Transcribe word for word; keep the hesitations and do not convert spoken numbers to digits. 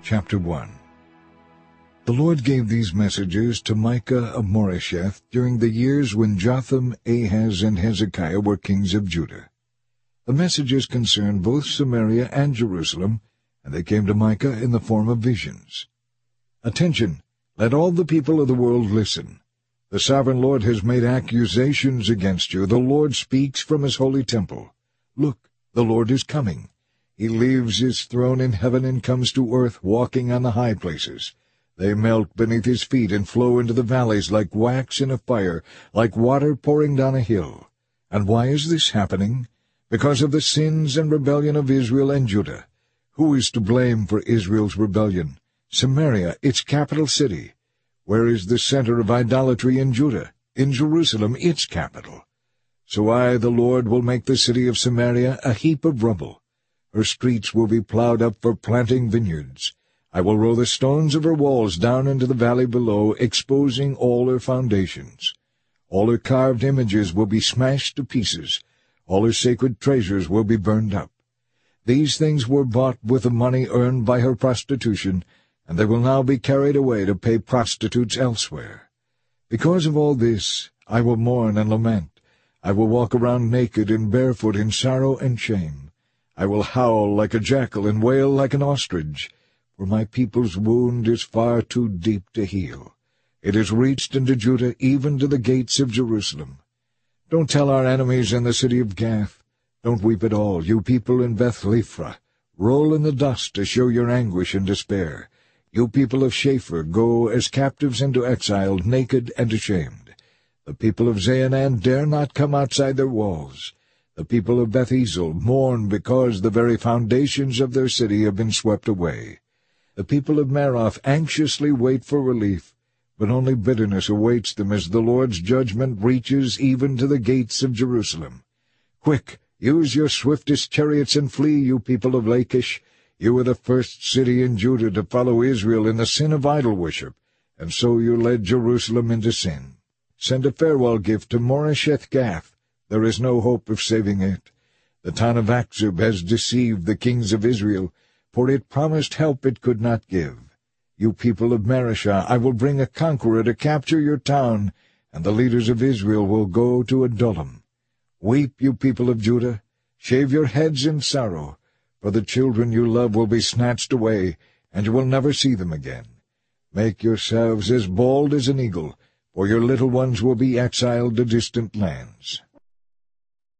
Chapter one. The Lord gave these messages to Micah of Moresheth during the years when Jotham, Ahaz, and Hezekiah were kings of Judah. The messages concerned both Samaria and Jerusalem, and they came to Micah in the form of visions. Attention! Let all the people of the world listen. The sovereign Lord has made accusations against you. The Lord speaks from his holy temple. Look, the Lord is coming. He leaves his throne in heaven and comes to earth, walking on the high places. They melt beneath his feet and flow into the valleys like wax in a fire, like water pouring down a hill. And why is this happening? Because of the sins and rebellion of Israel and Judah. Who is to blame for Israel's rebellion? Samaria, its capital city. Where is the center of idolatry in Judah? In Jerusalem, its capital. So I, the Lord, will make the city of Samaria a heap of rubble. Her streets will be plowed up for planting vineyards. I will roll the stones of her walls down into the valley below, exposing all her foundations. All her carved images will be smashed to pieces. All her sacred treasures will be burned up. These things were bought with the money earned by her prostitution, and they will now be carried away to pay prostitutes elsewhere. Because of all this, I will mourn and lament. I will walk around naked and barefoot in sorrow and shame. I will howl like a jackal and wail like an ostrich, for my people's wound is far too deep to heal. It has reached into Judah, even to the gates of Jerusalem. Don't tell our enemies in the city of Gath. Don't weep at all, you people in Beth-Lephra. Roll in the dust to show your anguish and despair. You people of Shapher, go as captives into exile, naked and ashamed. The people of Zaanan dare not come outside their walls. The people of Beth-Ezel mourn because the very foundations of their city have been swept away. The people of Maroth anxiously wait for relief, but only bitterness awaits them as the Lord's judgment reaches even to the gates of Jerusalem. Quick, use your swiftest chariots and flee, you people of Lachish. You were the first city in Judah to follow Israel in the sin of idol worship, and so you led Jerusalem into sin. Send a farewell gift to Moresheth Gath. There is no hope of saving it. The town of Akzib has deceived the kings of Israel, for it promised help it could not give. You people of Mareshah, I will bring a conqueror to capture your town, and the leaders of Israel will go to Adullam. Weep, you people of Judah. Shave your heads in sorrow, for the children you love will be snatched away, and you will never see them again. Make yourselves as bald as an eagle, for your little ones will be exiled to distant lands.